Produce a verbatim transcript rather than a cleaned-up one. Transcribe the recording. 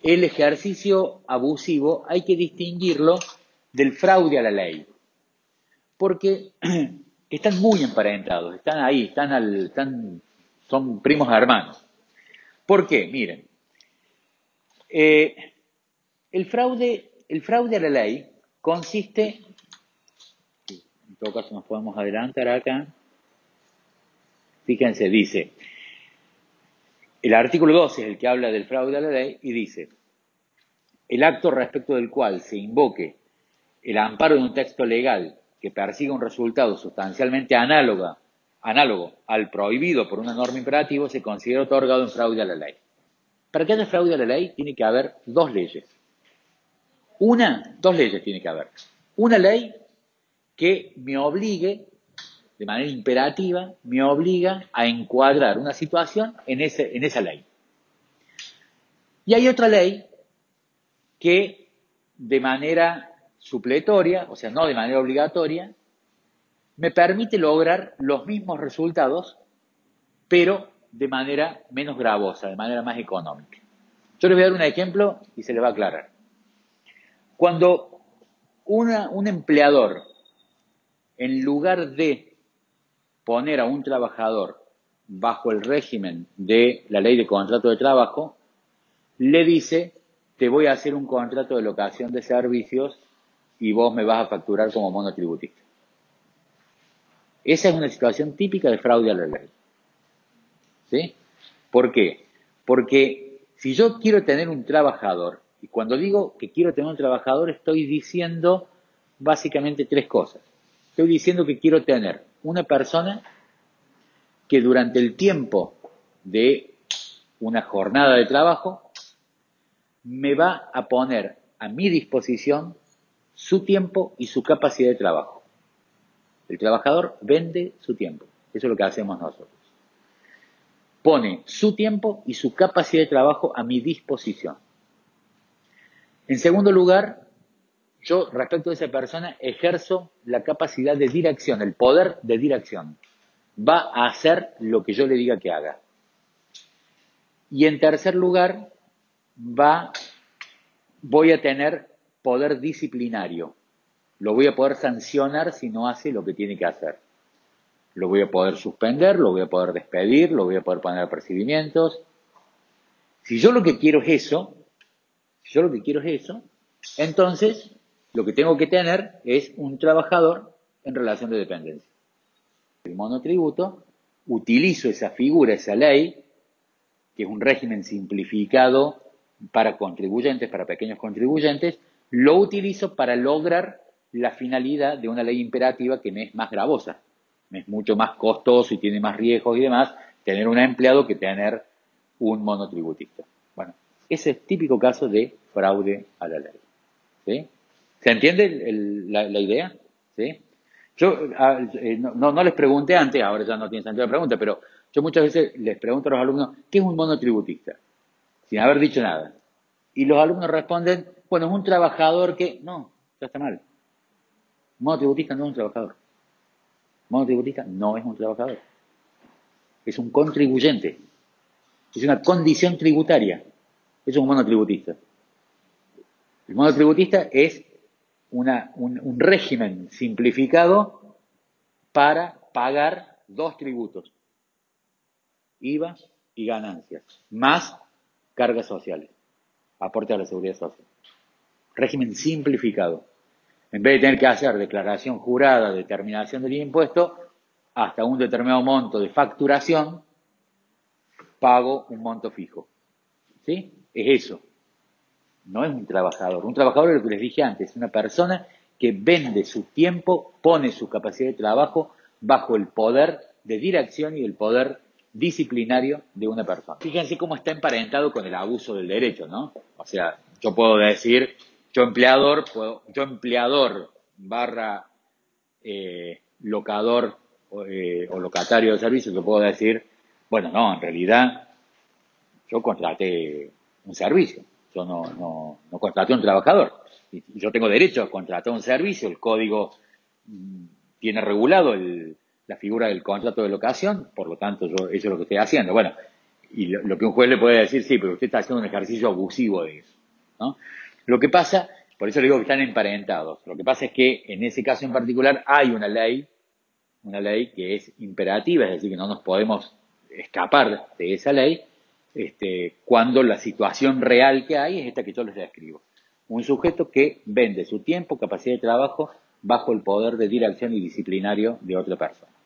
el ejercicio abusivo hay que distinguirlo del fraude a la ley, porque están muy emparentados, están ahí, están al, están, son primos hermanos. ¿Por qué? Miren, eh, el fraude, el fraude a la ley consiste, en todo caso nos podemos adelantar acá, fíjense, dice, el artículo doce es el que habla del fraude a la ley y dice, el acto respecto del cual se invoque el amparo de un texto legal que persiga un resultado sustancialmente análoga, análogo al prohibido por una norma imperativa se considera otorgado en fraude a la ley. Para que haya fraude a la ley tiene que haber dos leyes. Una, dos leyes tiene que haber. Una ley que me obligue, de manera imperativa, me obliga a encuadrar una situación en, ese, en esa ley. Y hay otra ley que de manera supletoria, o sea, no de manera obligatoria, me permite lograr los mismos resultados, pero de manera menos gravosa, de manera más económica. Yo les voy a dar un ejemplo y se les va a aclarar. Cuando una, un empleador, en lugar de poner a un trabajador bajo el régimen de la ley de contrato de trabajo, le dice, te voy a hacer un contrato de locación de servicios y vos me vas a facturar como monotributista. Esa es una situación típica de fraude a la ley. ¿Sí? ¿Por qué? Porque si yo quiero tener un trabajador, y cuando digo que quiero tener un trabajador, estoy diciendo básicamente tres cosas. Estoy diciendo que quiero tener una persona que durante el tiempo de una jornada de trabajo me va a poner a mi disposición su tiempo y su capacidad de trabajo. El trabajador vende su tiempo. Eso es lo que hacemos nosotros. Pone su tiempo y su capacidad de trabajo a mi disposición. En segundo lugar, yo respecto a esa persona ejerzo la capacidad de dirección, el poder de dirección. Va a hacer lo que yo le diga que haga. Y en tercer lugar, va, voy a tener poder disciplinario. Lo voy a poder sancionar si no hace lo que tiene que hacer. Lo voy a poder suspender, lo voy a poder despedir, lo voy a poder poner apercibimientos. Si yo lo que quiero es eso, si yo lo que quiero es eso, entonces lo que tengo que tener es un trabajador en relación de dependencia. El monotributo, utilizo esa figura, esa ley, que es un régimen simplificado para contribuyentes, para pequeños contribuyentes, lo utilizo para lograr la finalidad de una ley imperativa que me es más gravosa. Me es mucho más costoso y tiene más riesgos y demás tener un empleado que tener un monotributista. Bueno, ese es típico caso de fraude a la ley. ¿Sí? ¿Se entiende el, el, la, la idea? ¿Sí? Yo a, eh, no, no les pregunté antes, ahora ya no tiene sentido la pregunta, pero yo muchas veces les pregunto a los alumnos, ¿qué es un monotributista? Sin haber dicho nada. Y los alumnos responden, bueno, es un trabajador que... No, ya está mal. Monotributista no es un trabajador. Monotributista no es un trabajador. Es un contribuyente. Es una condición tributaria. Eso es un monotributista. El monotributista es una, un, un régimen simplificado para pagar dos tributos. I V A y ganancias, más cargas sociales, aporte a la seguridad social. Régimen simplificado. En vez de tener que hacer declaración jurada, determinación del impuesto, hasta un determinado monto de facturación, pago un monto fijo. ¿Sí? Es eso. No es un trabajador. Un trabajador es lo que les dije antes, es una persona que vende su tiempo, pone su capacidad de trabajo bajo el poder de dirección y el poder disciplinario de una persona. Fíjense cómo está emparentado con el abuso del derecho, ¿no? O sea, yo puedo decir, yo empleador, puedo, yo empleador barra eh, locador eh, o locatario de servicios, yo puedo decir, bueno, no, en realidad yo contraté un servicio, yo no, no, no contraté a un trabajador. Y yo tengo derecho a contratar un servicio, el código mmm, tiene regulado el, la figura del contrato de locación, por lo tanto yo, eso es lo que estoy haciendo. Bueno, y lo, lo que un juez le puede decir, sí, pero usted está haciendo un ejercicio abusivo de eso. ¿no? Lo que pasa, por eso le digo que están emparentados, lo que pasa es que en ese caso en particular hay una ley, una ley que es imperativa, es decir, que no nos podemos escapar de esa ley, este, cuando la situación real que hay es esta que yo les describo. Un sujeto que vende su tiempo, capacidad de trabajo, bajo el poder de dirección y disciplinario de otra persona.